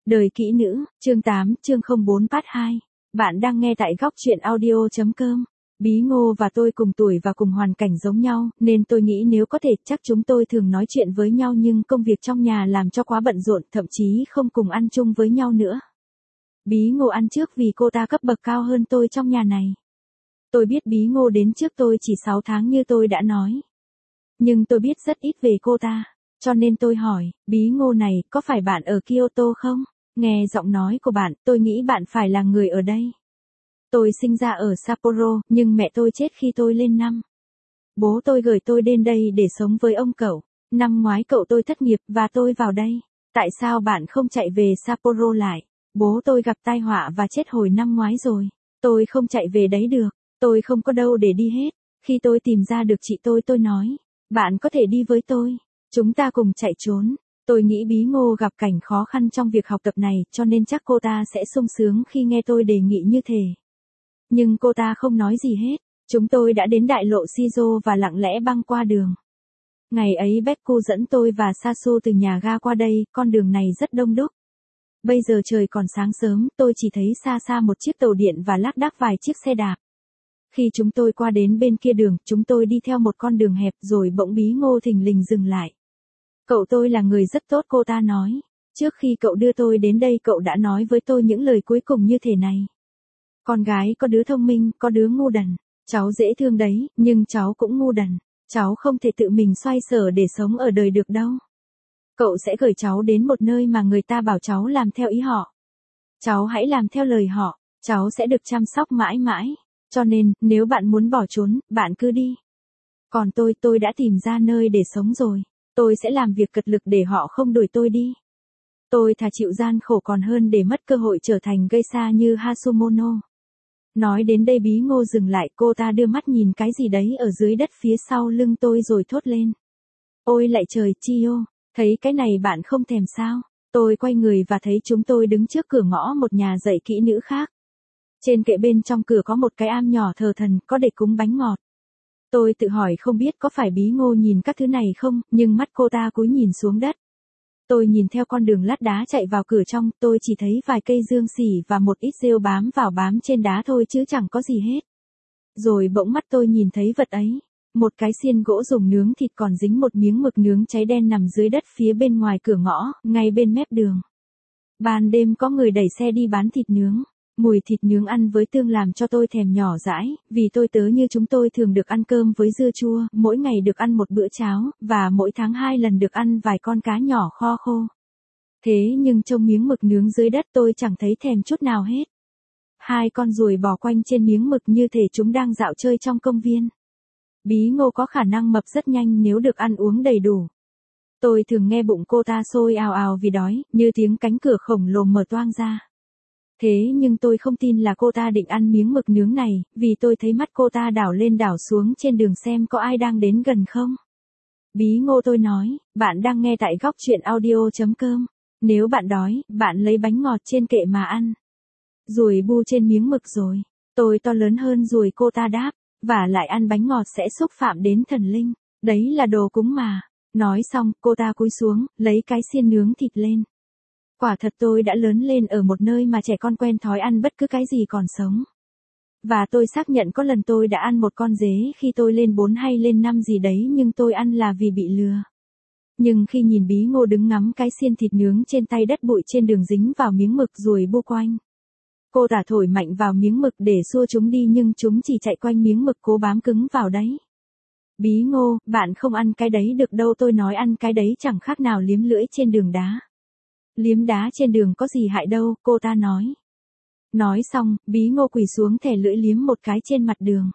Đời kỹ nữ, chương 8, chương 04 part 2. Bạn đang nghe tại góc truyện audio.com. Bí Ngô và tôi cùng tuổi và cùng hoàn cảnh giống nhau, nên tôi nghĩ nếu có thể chắc chúng tôi thường nói chuyện với nhau, nhưng công việc trong nhà làm cho quá bận rộn, thậm chí không cùng ăn chung với nhau nữa. Bí Ngô ăn trước vì cô ta cấp bậc cao hơn tôi trong nhà này. Tôi biết Bí Ngô đến trước tôi chỉ 6 tháng như tôi đã nói. Nhưng tôi biết rất ít về cô ta. Cho nên tôi hỏi, Bí Ngô này, có phải bạn ở Kyoto không? Nghe giọng nói của bạn, tôi nghĩ bạn phải là người ở đây. Tôi sinh ra ở Sapporo, nhưng mẹ tôi chết khi tôi lên năm. Bố tôi gửi tôi đến đây để sống với ông cậu. Năm ngoái cậu tôi thất nghiệp và tôi vào đây. Tại sao bạn không chạy về Sapporo lại? Bố tôi gặp tai họa và chết hồi năm ngoái rồi. Tôi không chạy về đấy được. Tôi không có đâu để đi hết. Khi tôi tìm ra được chị tôi nói, bạn có thể đi với tôi. Chúng ta cùng chạy trốn. Tôi nghĩ Bí Ngô gặp cảnh khó khăn trong việc học tập này, cho nên chắc cô ta sẽ sung sướng khi nghe tôi đề nghị như thế. Nhưng cô ta không nói gì hết. Chúng tôi đã đến đại lộ Shizo và lặng lẽ băng qua đường. Ngày ấy Bekku dẫn tôi và Sasu từ nhà ga qua đây, con đường này rất đông đúc. Bây giờ trời còn sáng sớm, tôi chỉ thấy xa xa một chiếc tàu điện và lác đác vài chiếc xe đạp. Khi chúng tôi qua đến bên kia đường, chúng tôi đi theo một con đường hẹp rồi bỗng Bí Ngô thình lình dừng lại. Cậu tôi là người rất tốt, cô ta nói. Trước khi cậu đưa tôi đến đây cậu đã nói với tôi những lời cuối cùng như thế này. Con gái có đứa thông minh, có đứa ngu đần. Cháu dễ thương đấy, nhưng cháu cũng ngu đần. Cháu không thể tự mình xoay sở để sống ở đời được đâu. Cậu sẽ gửi cháu đến một nơi mà người ta bảo cháu làm theo ý họ. Cháu hãy làm theo lời họ, cháu sẽ được chăm sóc mãi mãi. Cho nên, nếu bạn muốn bỏ trốn, bạn cứ đi. Còn tôi đã tìm ra nơi để sống rồi. Tôi sẽ làm việc cật lực để họ không đuổi tôi đi. Tôi thà chịu gian khổ còn hơn để mất cơ hội trở thành geisha như Hasumono. Nói đến đây Bí Ngô dừng lại, cô ta đưa mắt nhìn cái gì đấy ở dưới đất phía sau lưng tôi rồi thốt lên. Ôi lạy trời, Chiyo, thấy cái này bạn không thèm sao? Tôi quay người và thấy chúng tôi đứng trước cửa ngõ một nhà dạy kỹ nữ khác. Trên kệ bên trong cửa có một cái am nhỏ thờ thần, có để cúng bánh ngọt. Tôi tự hỏi không biết có phải Bí Ngô nhìn các thứ này không, nhưng mắt cô ta cúi nhìn xuống đất. Tôi nhìn theo con đường lát đá chạy vào cửa trong, tôi chỉ thấy vài cây dương xỉ và một ít rêu bám trên đá thôi chứ chẳng có gì hết. Rồi bỗng mắt tôi nhìn thấy vật ấy. Một cái xiên gỗ dùng nướng thịt còn dính một miếng mực nướng cháy đen nằm dưới đất phía bên ngoài cửa ngõ, ngay bên mép đường. Ban đêm có người đẩy xe đi bán thịt nướng. Mùi thịt nướng ăn với tương làm cho tôi thèm nhỏ dãi, vì tôi tớ như chúng tôi thường được ăn cơm với dưa chua, mỗi ngày được ăn một bữa cháo, và mỗi tháng 2 lần được ăn vài con cá nhỏ kho khô. Thế nhưng trông miếng mực nướng dưới đất tôi chẳng thấy thèm chút nào hết. Hai con ruồi bò quanh trên miếng mực như thể chúng đang dạo chơi trong công viên. Bí Ngô có khả năng mập rất nhanh nếu được ăn uống đầy đủ. Tôi thường nghe bụng cô ta sôi ào ào vì đói, như tiếng cánh cửa khổng lồ mở toang ra. Thế nhưng tôi không tin là cô ta định ăn miếng mực nướng này, vì tôi thấy mắt cô ta đảo lên đảo xuống trên đường xem có ai đang đến gần không. Bí Ngô, tôi nói, bạn đang nghe tại góc truyện audio.com. Nếu bạn đói, bạn lấy bánh ngọt trên kệ mà ăn. Ruồi bu trên miếng mực rồi. Tôi to lớn hơn ruồi, cô ta đáp, và lại ăn bánh ngọt sẽ xúc phạm đến thần linh. Đấy là đồ cúng mà. Nói xong, cô ta cúi xuống, lấy cái xiên nướng thịt lên. Quả thật tôi đã lớn lên ở một nơi mà trẻ con quen thói ăn bất cứ cái gì còn sống. Và tôi xác nhận có lần tôi đã ăn một con dế khi tôi lên 4 hay lên 5 gì đấy, nhưng tôi ăn là vì bị lừa. Nhưng khi nhìn Bí Ngô đứng ngắm cái xiên thịt nướng trên tay, đất bụi trên đường dính vào miếng mực ruồi bu quanh. Cô ta thổi mạnh vào miếng mực để xua chúng đi, nhưng chúng chỉ chạy quanh miếng mực cố bám cứng vào đấy. Bí Ngô, bạn không ăn cái đấy được đâu, tôi nói, ăn cái đấy chẳng khác nào liếm lưỡi trên đường đá. Liếm đá trên đường có gì hại đâu, cô ta nói. Nói xong, Bí Ngô quỳ xuống thè lưỡi liếm một cái trên mặt đường.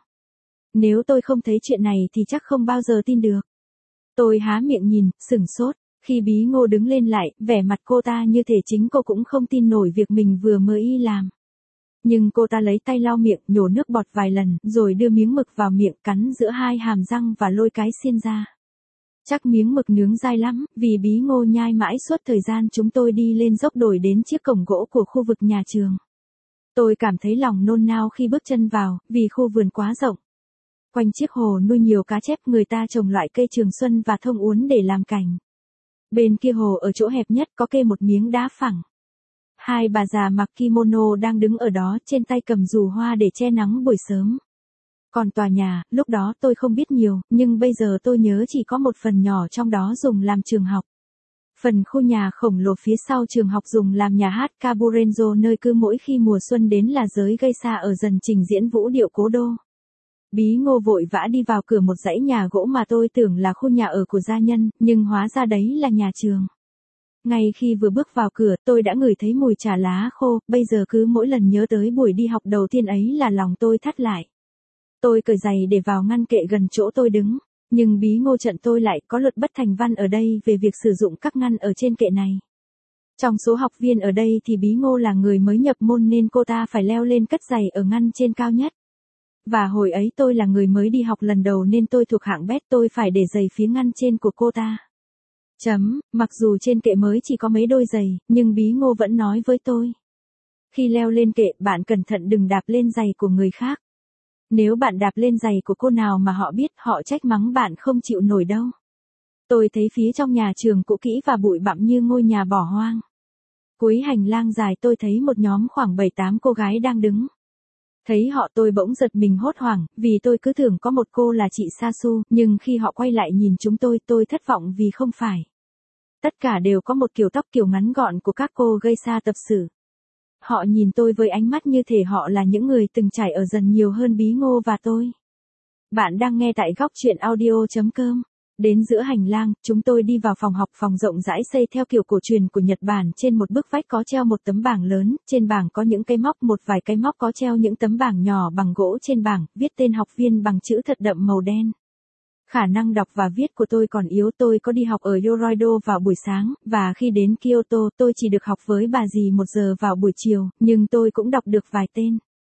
Nếu tôi không thấy chuyện này thì chắc không bao giờ tin được. Tôi há miệng nhìn, sửng sốt. Khi Bí Ngô đứng lên lại, vẻ mặt cô ta như thể chính cô cũng không tin nổi việc mình vừa mới làm. Nhưng cô ta lấy tay lau miệng, nhổ nước bọt vài lần, rồi đưa miếng mực vào miệng, cắn giữa hai hàm răng và lôi cái xiên ra. Chắc miếng mực nướng dai lắm, vì Bí Ngô nhai mãi suốt thời gian chúng tôi đi lên dốc đồi đến chiếc cổng gỗ của khu vực nhà trường. Tôi cảm thấy lòng nôn nao khi bước chân vào, vì khu vườn quá rộng. Quanh chiếc hồ nuôi nhiều cá chép, người ta trồng loại cây trường xuân và thông uốn để làm cảnh. Bên kia hồ ở chỗ hẹp nhất có kê một miếng đá phẳng. Hai bà già mặc kimono đang đứng ở đó, trên tay cầm dù hoa để che nắng buổi sớm. Còn tòa nhà, lúc đó tôi không biết nhiều, nhưng bây giờ tôi nhớ chỉ có một phần nhỏ trong đó dùng làm trường học. Phần khu nhà khổng lồ phía sau trường học dùng làm nhà hát Caburenzo, nơi cứ mỗi khi mùa xuân đến là giới gây xa ở dần trình diễn vũ điệu cố đô. Bí Ngô vội vã đi vào cửa một dãy nhà gỗ mà tôi tưởng là khu nhà ở của gia nhân, nhưng hóa ra đấy là nhà trường. Ngay khi vừa bước vào cửa, tôi đã ngửi thấy mùi trà lá khô, bây giờ cứ mỗi lần nhớ tới buổi đi học đầu tiên ấy là lòng tôi thắt lại. Tôi cởi giày để vào ngăn kệ gần chỗ tôi đứng, nhưng Bí Ngô chặn tôi lại, có luật bất thành văn ở đây về việc sử dụng các ngăn ở trên kệ này. Trong số học viên ở đây thì Bí Ngô là người mới nhập môn nên cô ta phải leo lên cất giày ở ngăn trên cao nhất. Và hồi ấy tôi là người mới đi học lần đầu nên tôi thuộc hạng bét, tôi phải để giày phía ngăn trên của cô ta. Mặc dù trên kệ mới chỉ có mấy đôi giày, nhưng Bí Ngô vẫn nói với tôi. Khi leo lên kệ, bạn cẩn thận đừng đạp lên giày của người khác. Nếu bạn đạp lên giày của cô nào mà họ biết, họ trách mắng bạn không chịu nổi đâu. Tôi thấy phía trong nhà trường cũ kỹ và bụi bặm như ngôi nhà bỏ hoang. Cuối hành lang dài tôi thấy một nhóm khoảng 7-8 cô gái đang đứng. Thấy họ tôi bỗng giật mình hốt hoảng, vì tôi cứ tưởng có một cô là chị Sasu, nhưng khi họ quay lại nhìn chúng tôi thất vọng vì không phải. Tất cả đều có một kiểu tóc kiểu ngắn gọn của các cô gây xa tập sự. Họ nhìn tôi với ánh mắt như thể họ là những người từng trải ở dần nhiều hơn Bí Ngô và tôi. Bạn đang nghe tại góc truyện audio.com. Đến giữa hành lang, chúng tôi đi vào phòng học, phòng rộng rãi xây theo kiểu cổ truyền của Nhật Bản. Trên một bức vách có treo một tấm bảng lớn, trên bảng có những cây móc, một vài cây móc có treo những tấm bảng nhỏ bằng gỗ trên bảng, viết tên học viên bằng chữ thật đậm màu đen. Khả năng đọc và viết của tôi còn yếu, tôi có đi học ở Yoroido vào buổi sáng, và khi đến Kyoto tôi chỉ được học với bà dì 1 giờ vào buổi chiều, nhưng tôi cũng đọc được vài tên.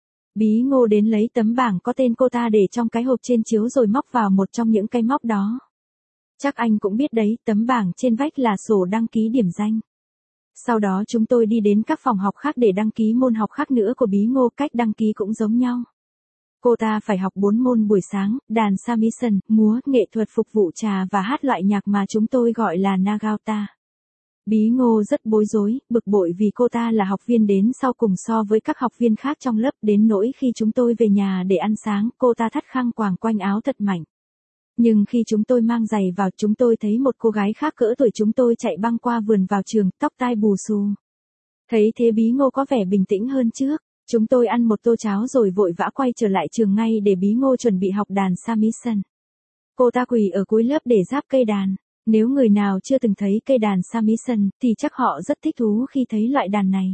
Bí Ngô đến lấy tấm bảng có tên cô ta để trong cái hộp trên chiếu rồi móc vào một trong những cái móc đó. Chắc anh cũng biết đấy, tấm bảng trên vách là sổ đăng ký điểm danh. Sau đó chúng tôi đi đến các phòng học khác để đăng ký môn học khác nữa của Bí Ngô, cách đăng ký cũng giống nhau. Cô ta phải học 4 môn buổi sáng, đàn shamisen, múa, nghệ thuật phục vụ trà và hát loại nhạc mà chúng tôi gọi là Nagauta. Bí Ngô rất bối rối, bực bội vì cô ta là học viên đến sau cùng so với các học viên khác trong lớp, đến nỗi khi chúng tôi về nhà để ăn sáng, cô ta thắt khăn quàng quanh áo thật mạnh. Nhưng khi chúng tôi mang giày vào, chúng tôi thấy một cô gái khác cỡ tuổi chúng tôi chạy băng qua vườn vào trường, tóc tai bù xù. Thấy thế Bí Ngô có vẻ bình tĩnh hơn trước. Chúng tôi ăn một tô cháo rồi vội vã quay trở lại trường ngay để Bí Ngô chuẩn bị học đàn shamisen. Cô ta quỳ ở cuối lớp để giáp cây đàn. Nếu người nào chưa từng thấy cây đàn shamisen thì chắc họ rất thích thú khi thấy loại đàn này.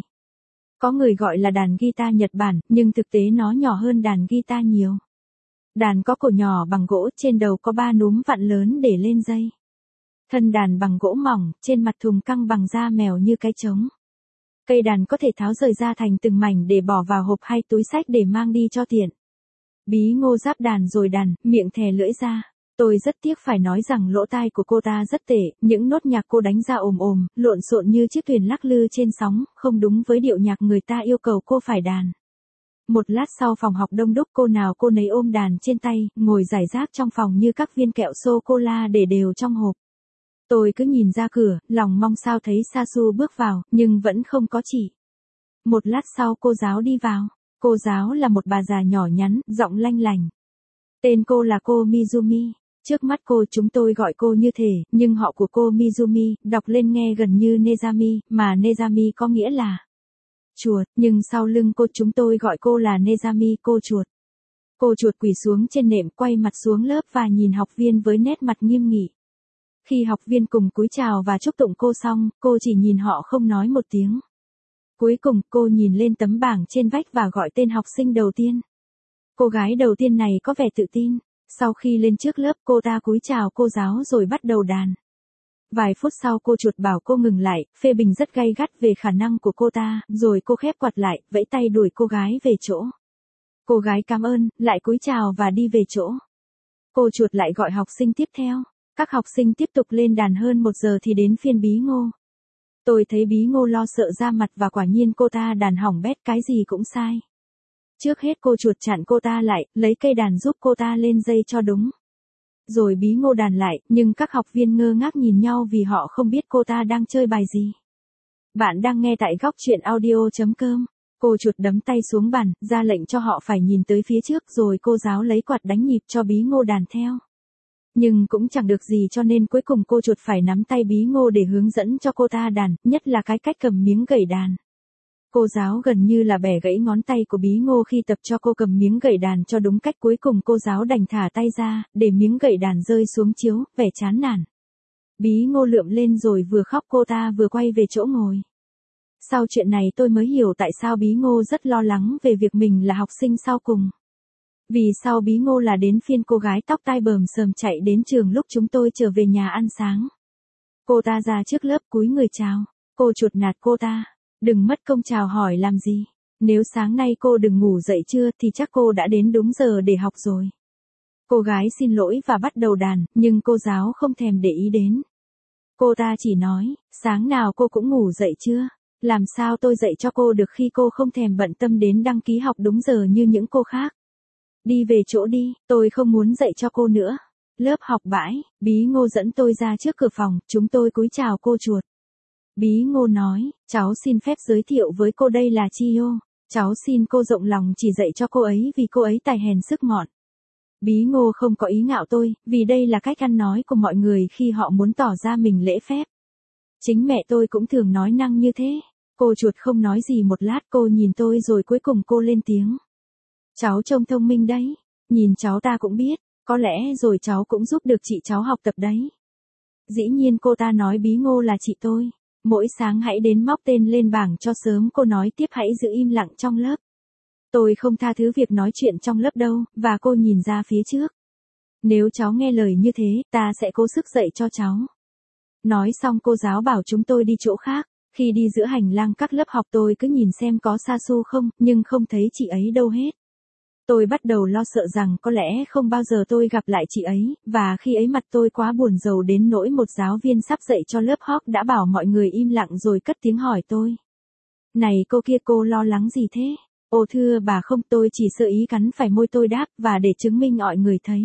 Có người gọi là đàn guitar Nhật Bản, nhưng thực tế nó nhỏ hơn đàn guitar nhiều. Đàn có cổ nhỏ bằng gỗ, trên đầu có 3 núm vặn lớn để lên dây. Thân đàn bằng gỗ mỏng, trên mặt thùng căng bằng da mèo như cái trống. Cây đàn có thể tháo rời ra thành từng mảnh để bỏ vào hộp hay túi xách để mang đi cho tiện. Bí Ngô giáp đàn rồi đàn, miệng thè lưỡi ra. Tôi rất tiếc phải nói rằng lỗ tai của cô ta rất tệ, những nốt nhạc cô đánh ra ồm ồm, lộn xộn như chiếc thuyền lắc lư trên sóng, không đúng với điệu nhạc người ta yêu cầu cô phải đàn. Một lát sau phòng học đông đúc, cô nào cô nấy ôm đàn trên tay, ngồi rải rác trong phòng như các viên kẹo sô-cô-la để đều trong hộp. Tôi cứ nhìn ra cửa, lòng mong sao thấy Sasu bước vào, nhưng vẫn không có chỉ. Một lát sau cô giáo đi vào. Cô giáo là một bà già nhỏ nhắn, giọng lanh lành. Tên cô là cô Mizumi. Trước mắt cô chúng tôi gọi cô như thế, nhưng họ của cô Mizumi, đọc lên nghe gần như Nezami, mà Nezami có nghĩa là chuột, nhưng sau lưng cô chúng tôi gọi cô là Nezami, cô chuột. Cô chuột quỳ xuống trên nệm, quay mặt xuống lớp và nhìn học viên với nét mặt nghiêm nghị. Khi học viên cùng cúi chào và chúc tụng cô xong, cô chỉ nhìn họ không nói một tiếng. Cuối cùng, cô nhìn lên tấm bảng trên vách và gọi tên học sinh đầu tiên. Cô gái đầu tiên này có vẻ tự tin. Sau khi lên trước lớp, cô ta cúi chào cô giáo rồi bắt đầu đàn. Vài phút sau cô chuột bảo cô ngừng lại, phê bình rất gay gắt về khả năng của cô ta, rồi cô khép quạt lại, vẫy tay đuổi cô gái về chỗ. Cô gái cảm ơn, lại cúi chào và đi về chỗ. Cô chuột lại gọi học sinh tiếp theo. Các học sinh tiếp tục lên đàn hơn 1 giờ thì đến phiên Bí Ngô. Tôi thấy Bí Ngô lo sợ ra mặt và quả nhiên cô ta đàn hỏng bét, cái gì cũng sai. Trước hết cô chuột chặn cô ta lại, lấy cây đàn giúp cô ta lên dây cho đúng. Rồi Bí Ngô đàn lại, nhưng các học viên ngơ ngác nhìn nhau vì họ không biết cô ta đang chơi bài gì. Bạn đang nghe tại góc chuyện audio.com. Cô chuột đấm tay xuống bàn, ra lệnh cho họ phải nhìn tới phía trước rồi cô giáo lấy quạt đánh nhịp cho Bí Ngô đàn theo. Nhưng cũng chẳng được gì cho nên cuối cùng cô chuột phải nắm tay Bí Ngô để hướng dẫn cho cô ta đàn, nhất là cái cách cầm miếng gậy đàn. Cô giáo gần như là bẻ gãy ngón tay của Bí Ngô khi tập cho cô cầm miếng gậy đàn cho đúng cách, cuối cùng cô giáo đành thả tay ra, để miếng gậy đàn rơi xuống chiếu, vẻ chán nản. Bí Ngô lượm lên rồi vừa khóc cô ta vừa quay về chỗ ngồi. Sau chuyện này tôi mới hiểu tại sao Bí Ngô rất lo lắng về việc mình là học sinh sau cùng. Vì sau Bí Ngô là đến phiên cô gái tóc tai bờm sờm chạy đến trường lúc chúng tôi trở về nhà ăn sáng. Cô ta ra trước lớp cúi người chào. Cô chuột nạt cô ta. Đừng mất công chào hỏi làm gì. Nếu sáng nay cô đừng ngủ dậy trưa thì chắc cô đã đến đúng giờ để học rồi. Cô gái xin lỗi và bắt đầu đàn, nhưng cô giáo không thèm để ý đến. Cô ta chỉ nói, sáng nào cô cũng ngủ dậy chưa? Làm sao tôi dạy cho cô được khi cô không thèm bận tâm đến đăng ký học đúng giờ như những cô khác? Đi về chỗ đi, tôi không muốn dạy cho cô nữa. Lớp học bãi, Bí Ngô dẫn tôi ra trước cửa phòng, chúng tôi cúi chào cô chuột. Bí Ngô nói, cháu xin phép giới thiệu với cô đây là Chio. Cháu xin cô rộng lòng chỉ dạy cho cô ấy vì cô ấy tài hèn sức mọn. Bí Ngô không có ý ngạo tôi, vì đây là cách ăn nói của mọi người khi họ muốn tỏ ra mình lễ phép. Chính mẹ tôi cũng thường nói năng như thế. Cô chuột không nói gì một lát, cô nhìn tôi rồi cuối cùng cô lên tiếng. Cháu trông thông minh đấy. Nhìn cháu ta cũng biết, có lẽ rồi cháu cũng giúp được chị cháu học tập đấy. Dĩ nhiên cô ta nói Bí Ngô là chị tôi. Mỗi sáng hãy đến móc tên lên bảng cho sớm, cô nói tiếp hãy giữ im lặng trong lớp. Tôi không tha thứ việc nói chuyện trong lớp đâu, và cô nhìn ra phía trước. Nếu cháu nghe lời như thế, ta sẽ cố sức dạy cho cháu. Nói xong cô giáo bảo chúng tôi đi chỗ khác. Khi đi giữa hành lang các lớp học tôi cứ nhìn xem có Sasu không, nhưng không thấy chị ấy đâu hết. Tôi bắt đầu lo sợ rằng có lẽ không bao giờ tôi gặp lại chị ấy, và khi ấy mặt tôi quá buồn rầu đến nỗi một giáo viên sắp dạy cho lớp học đã bảo mọi người im lặng rồi cất tiếng hỏi tôi. Này cô kia, cô lo lắng gì thế? Ồ thưa bà không, tôi chỉ sơ ý cắn phải môi, tôi đáp, và để chứng minh mọi người thấy.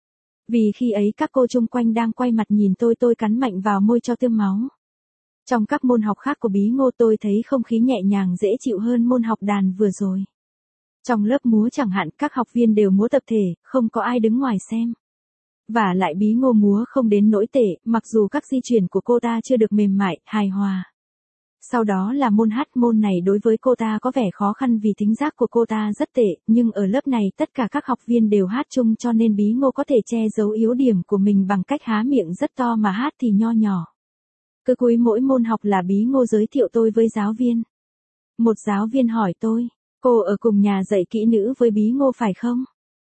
Vì khi ấy các cô chung quanh đang quay mặt nhìn tôi cắn mạnh vào môi cho tươm máu. Trong các môn học khác của Bí Ngô tôi thấy không khí nhẹ nhàng dễ chịu hơn môn học đàn vừa rồi. Trong lớp múa chẳng hạn, các học viên đều múa tập thể, không có ai đứng ngoài xem. Và lại Bí Ngô múa không đến nỗi tệ, mặc dù các di chuyển của cô ta chưa được mềm mại, hài hòa. Sau đó là môn hát, môn này đối với cô ta có vẻ khó khăn vì thính giác của cô ta rất tệ, nhưng ở lớp này tất cả các học viên đều hát chung cho nên Bí Ngô có thể che giấu yếu điểm của mình bằng cách há miệng rất to mà hát thì nho nhỏ. Cứ cuối mỗi môn học là Bí Ngô giới thiệu tôi với giáo viên. Một giáo viên hỏi tôi, cô ở cùng nhà dạy kỹ nữ với Bí Ngô phải không?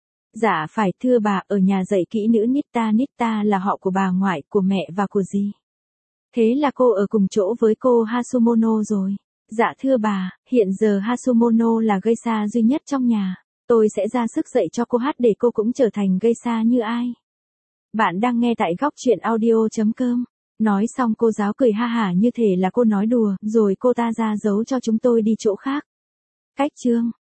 Dạ phải thưa bà, ở nhà dạy kỹ nữ Nitta là họ của bà ngoại, của mẹ và của dì. Thế là cô ở cùng chỗ với cô Hasumono rồi. Dạ thưa bà, hiện giờ Hasumono là geisha duy nhất trong nhà. Tôi sẽ ra sức dạy cho cô hát để cô cũng trở thành geisha như ai. Bạn đang nghe tại góc chuyện audio.com. Nói xong cô giáo cười ha hả như thể là cô nói đùa, rồi cô ta ra dấu cho chúng tôi đi chỗ khác. Cách chương